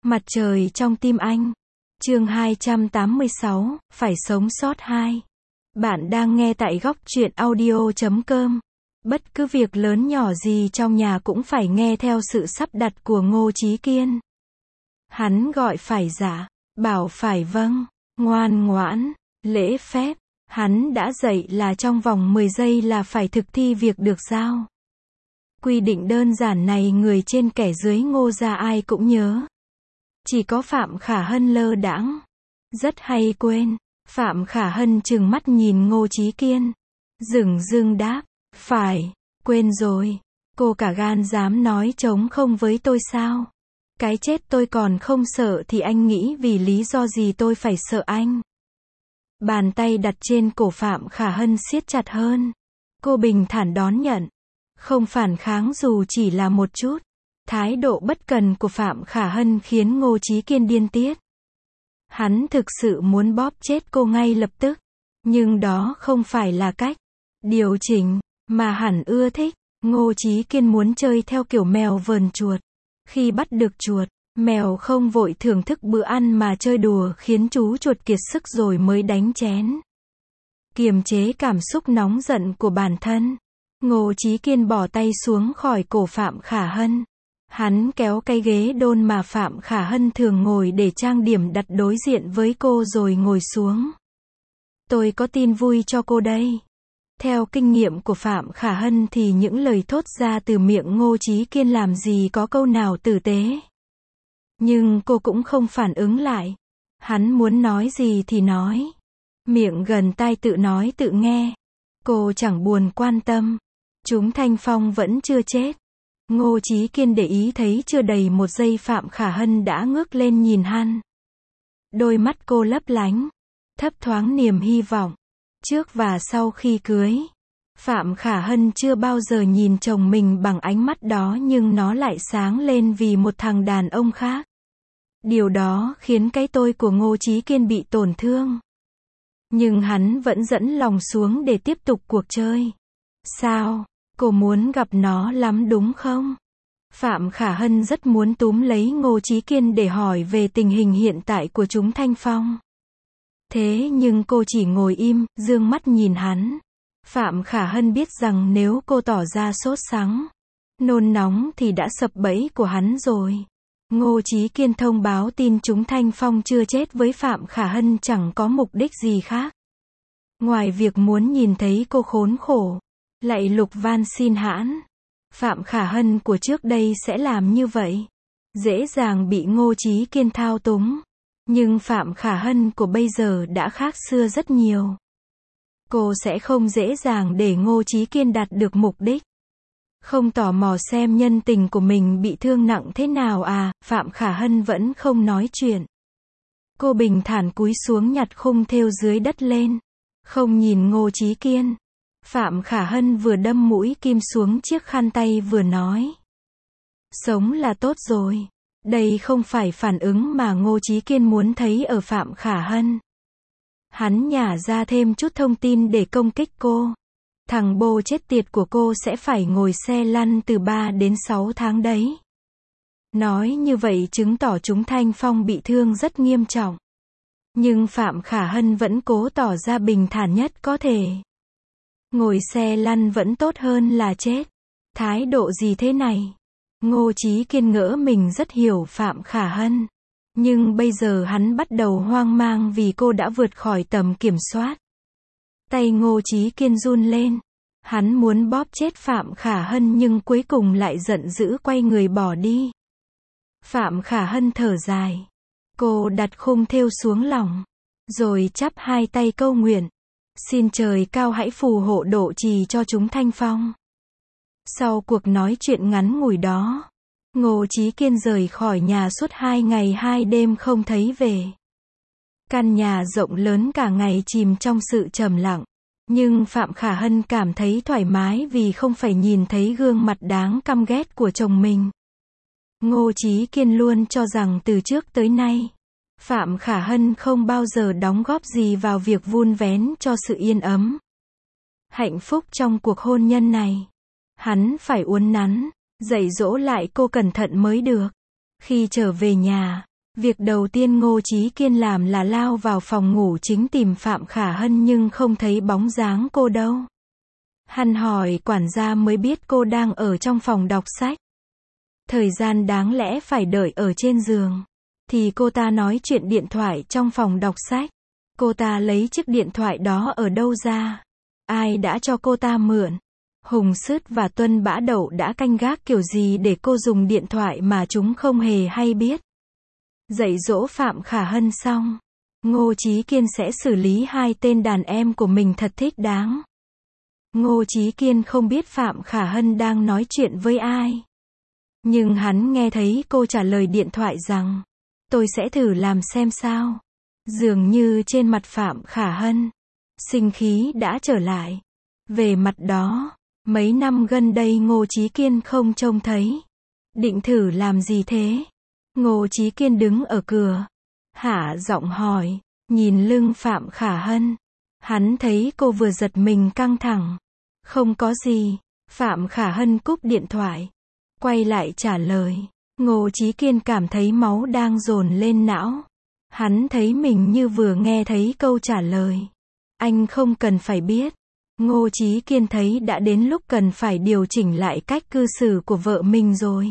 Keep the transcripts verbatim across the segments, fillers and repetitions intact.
Mặt trời trong tim anh. Chương hai trăm tám mươi sáu, phải sống sót hai. Bạn đang nghe tại góc truyện audio chấm com. Bất cứ việc lớn nhỏ gì trong nhà cũng phải nghe theo sự sắp đặt của Ngô Chí Kiên. Hắn gọi phải dạ, bảo phải vâng, ngoan ngoãn, lễ phép. Hắn đã dạy là trong vòng mười giây là phải thực thi việc được giao. Quy định đơn giản này người trên kẻ dưới Ngô gia ai cũng nhớ. Chỉ có Phạm Khả Hân lơ đãng, rất hay quên. Phạm Khả Hân trừng mắt nhìn Ngô Chí Kiên, dửng dưng đáp, phải, quên rồi. Cô cả gan dám nói trống không với tôi sao? Cái chết tôi còn không sợ thì anh nghĩ vì lý do gì tôi phải sợ anh? Bàn tay đặt trên cổ Phạm Khả Hân siết chặt hơn. Cô bình thản đón nhận, không phản kháng dù chỉ là một chút. Thái độ bất cần của Phạm Khả Hân khiến Ngô Chí Kiên điên tiết. Hắn thực sự muốn bóp chết cô ngay lập tức. Nhưng đó không phải là cách điều chỉnh mà hẳn ưa thích. Ngô Chí Kiên muốn chơi theo kiểu mèo vờn chuột. Khi bắt được chuột, mèo không vội thưởng thức bữa ăn mà chơi đùa khiến chú chuột kiệt sức rồi mới đánh chén. Kiềm chế cảm xúc nóng giận của bản thân, Ngô Chí Kiên bỏ tay xuống khỏi cổ Phạm Khả Hân. Hắn kéo cái ghế đôn mà Phạm Khả Hân thường ngồi để trang điểm đặt đối diện với cô rồi ngồi xuống. Tôi có tin vui cho cô đây. Theo kinh nghiệm của Phạm Khả Hân thì những lời thốt ra từ miệng Ngô Chí Kiên làm gì có câu nào tử tế. Nhưng cô cũng không phản ứng lại. Hắn muốn nói gì thì nói. Miệng gần tai tự nói tự nghe. Cô chẳng buồn quan tâm. Chúng Thanh Phong vẫn chưa chết. Ngô Chí Kiên để ý thấy chưa đầy một giây Phạm Khả Hân đã ngước lên nhìn hắn. Đôi mắt cô lấp lánh, thấp thoáng niềm hy vọng. Trước và sau khi cưới, Phạm Khả Hân chưa bao giờ nhìn chồng mình bằng ánh mắt đó, nhưng nó lại sáng lên vì một thằng đàn ông khác. Điều đó khiến cái tôi của Ngô Chí Kiên bị tổn thương. Nhưng hắn vẫn dẫn lòng xuống để tiếp tục cuộc chơi. Sao? Cô muốn gặp nó lắm đúng không? Phạm Khả Hân rất muốn túm lấy Ngô Chí Kiên để hỏi về tình hình hiện tại của chúng Thanh Phong. Thế nhưng cô chỉ ngồi im, dương mắt nhìn hắn. Phạm Khả Hân biết rằng nếu cô tỏ ra sốt sắng, nôn nóng thì đã sập bẫy của hắn rồi. Ngô Chí Kiên thông báo tin chúng Thanh Phong chưa chết với Phạm Khả Hân chẳng có mục đích gì khác. Ngoài việc muốn nhìn thấy cô khốn khổ, lạy lục van xin hãn. Phạm Khả Hân của trước đây sẽ làm như vậy. Dễ dàng bị Ngô Chí Kiên thao túng. Nhưng Phạm Khả Hân của bây giờ đã khác xưa rất nhiều. Cô sẽ không dễ dàng để Ngô Chí Kiên đạt được mục đích. Không tò mò xem nhân tình của mình bị thương nặng thế nào à? Phạm Khả Hân vẫn không nói chuyện. Cô bình thản cúi xuống nhặt khung thêu dưới đất lên. Không nhìn Ngô Chí Kiên. Phạm Khả Hân vừa đâm mũi kim xuống chiếc khăn tay vừa nói. Sống là tốt rồi. Đây không phải phản ứng mà Ngô Chí Kiên muốn thấy ở Phạm Khả Hân. Hắn nhả ra thêm chút thông tin để công kích cô. Thằng bô chết tiệt của cô sẽ phải ngồi xe lăn từ ba đến sáu tháng đấy. Nói như vậy chứng tỏ chúng Thanh Phong bị thương rất nghiêm trọng. Nhưng Phạm Khả Hân vẫn cố tỏ ra bình thản nhất có thể. Ngồi xe lăn vẫn tốt hơn là chết. Thái độ gì thế này? Ngô Chí Kiên ngỡ mình rất hiểu Phạm Khả Hân. Nhưng bây giờ hắn bắt đầu hoang mang vì cô đã vượt khỏi tầm kiểm soát. Tay Ngô Chí Kiên run lên. Hắn muốn bóp chết Phạm Khả Hân nhưng cuối cùng lại giận dữ quay người bỏ đi. Phạm Khả Hân thở dài. Cô đặt khung thêu xuống lòng. Rồi chắp hai tay câu nguyện. Xin trời cao hãy phù hộ độ trì cho chúng Thanh Phong. Sau cuộc nói chuyện ngắn ngủi đó, Ngô Chí Kiên rời khỏi nhà suốt hai ngày hai đêm không thấy về. Căn nhà rộng lớn cả ngày chìm trong sự trầm lặng. Nhưng Phạm Khả Hân cảm thấy thoải mái vì không phải nhìn thấy gương mặt đáng căm ghét của chồng mình. Ngô Chí Kiên luôn cho rằng từ trước tới nay, Phạm Khả Hân không bao giờ đóng góp gì vào việc vun vén cho sự yên ấm, hạnh phúc trong cuộc hôn nhân này. Hắn phải uốn nắn, dạy dỗ lại cô cẩn thận mới được. Khi trở về nhà, Việc đầu tiên Ngô Chí Kiên làm là lao vào phòng ngủ chính tìm Phạm Khả Hân nhưng không thấy bóng dáng cô đâu. Hắn hỏi quản gia mới biết cô đang ở trong phòng đọc sách. Thời gian đáng lẽ phải đợi ở trên giường, thì cô ta nói chuyện điện thoại trong phòng đọc sách. Cô ta lấy chiếc điện thoại đó ở đâu ra? Ai đã cho cô ta mượn? Hùng Sứt và Tuân Bã Đậu đã canh gác kiểu gì để cô dùng điện thoại mà chúng không hề hay biết? Dạy dỗ Phạm Khả Hân xong, Ngô Chí Kiên sẽ xử lý hai tên đàn em của mình thật thích đáng. Ngô Chí Kiên không biết Phạm Khả Hân đang nói chuyện với ai. Nhưng hắn nghe thấy cô trả lời điện thoại rằng, tôi sẽ thử làm xem sao. Dường như trên mặt Phạm Khả Hân, sinh khí đã trở lại. Về mặt đó, mấy năm gần đây Ngô Chí Kiên không trông thấy. Định thử làm gì thế? Ngô Chí Kiên đứng ở cửa, hạ giọng hỏi, nhìn lưng Phạm Khả Hân. Hắn thấy cô vừa giật mình căng thẳng. Không có gì. Phạm Khả Hân cúp điện thoại, quay lại trả lời. Ngô Chí Kiên cảm thấy máu đang dồn lên não. Hắn thấy mình như vừa nghe thấy câu trả lời. Anh không cần phải biết. Ngô Chí Kiên thấy đã đến lúc cần phải điều chỉnh lại cách cư xử của vợ mình rồi.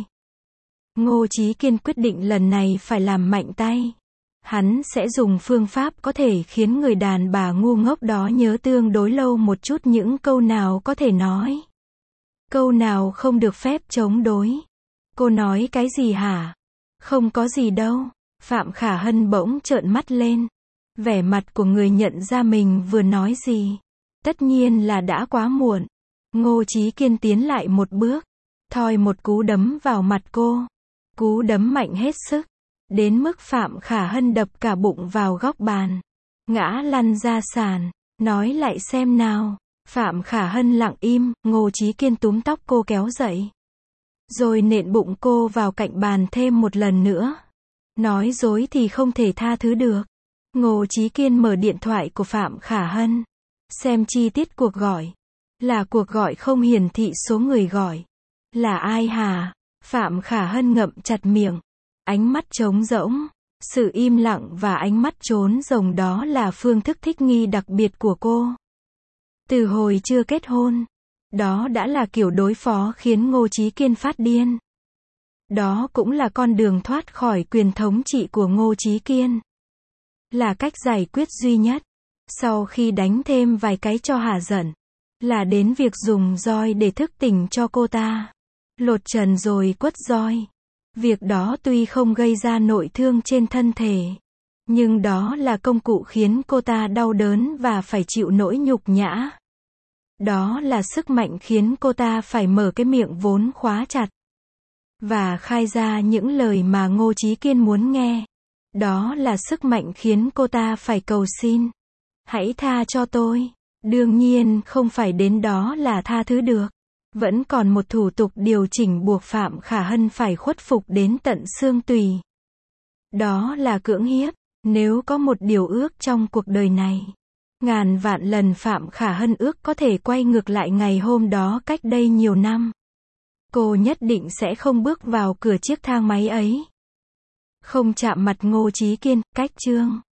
Ngô Chí Kiên quyết định lần này phải làm mạnh tay. Hắn sẽ dùng phương pháp có thể khiến người đàn bà ngu ngốc đó nhớ tương đối lâu một chút những câu nào có thể nói. Câu nào không được phép chống đối. Cô nói cái gì hả? Không có gì đâu. Phạm Khả Hân bỗng trợn mắt lên. Vẻ mặt của người nhận ra mình vừa nói gì. Tất nhiên là đã quá muộn. Ngô Chí Kiên tiến lại một bước, thoi một cú đấm vào mặt cô. Cú đấm mạnh hết sức, đến mức Phạm Khả Hân đập cả bụng vào góc bàn, ngã lăn ra sàn. Nói lại xem nào. Phạm Khả Hân lặng im. Ngô Chí Kiên túm tóc cô kéo dậy, rồi nện bụng cô vào cạnh bàn thêm một lần nữa. Nói dối thì không thể tha thứ được. Ngô Chí Kiên mở điện thoại của Phạm Khả Hân, xem chi tiết cuộc gọi. Là cuộc gọi không hiển thị số người gọi. Là ai hả? Phạm Khả Hân ngậm chặt miệng, ánh mắt trống rỗng. Sự im lặng và ánh mắt trốn rồng đó là phương thức thích nghi đặc biệt của cô. Từ hồi chưa kết hôn, đó đã là kiểu đối phó khiến Ngô Chí Kiên phát điên. Đó cũng là con đường thoát khỏi quyền thống trị của Ngô Chí Kiên. Là cách giải quyết duy nhất. Sau khi đánh thêm vài cái cho hả giận, là đến việc dùng roi để thức tỉnh cho cô ta. Lột trần rồi quất roi. Việc đó tuy không gây ra nội thương trên thân thể, nhưng đó là công cụ khiến cô ta đau đớn và phải chịu nỗi nhục nhã. Đó là sức mạnh khiến cô ta phải mở cái miệng vốn khóa chặt và khai ra những lời mà Ngô Chí Kiên muốn nghe. Đó là sức mạnh khiến cô ta phải cầu xin. Hãy tha cho tôi. Đương nhiên không phải đến đó là tha thứ được. Vẫn còn một thủ tục điều chỉnh buộc Phạm Khả Hân phải khuất phục đến tận xương tủy. Đó là cưỡng hiếp. Nếu có một điều ước trong cuộc đời này, ngàn vạn lần Phạm Khả Hân ước có thể quay ngược lại ngày hôm đó cách đây nhiều năm. Cô nhất định sẽ không bước vào cửa chiếc thang máy ấy. Không chạm mặt Ngô Chí Kiên. Cách chương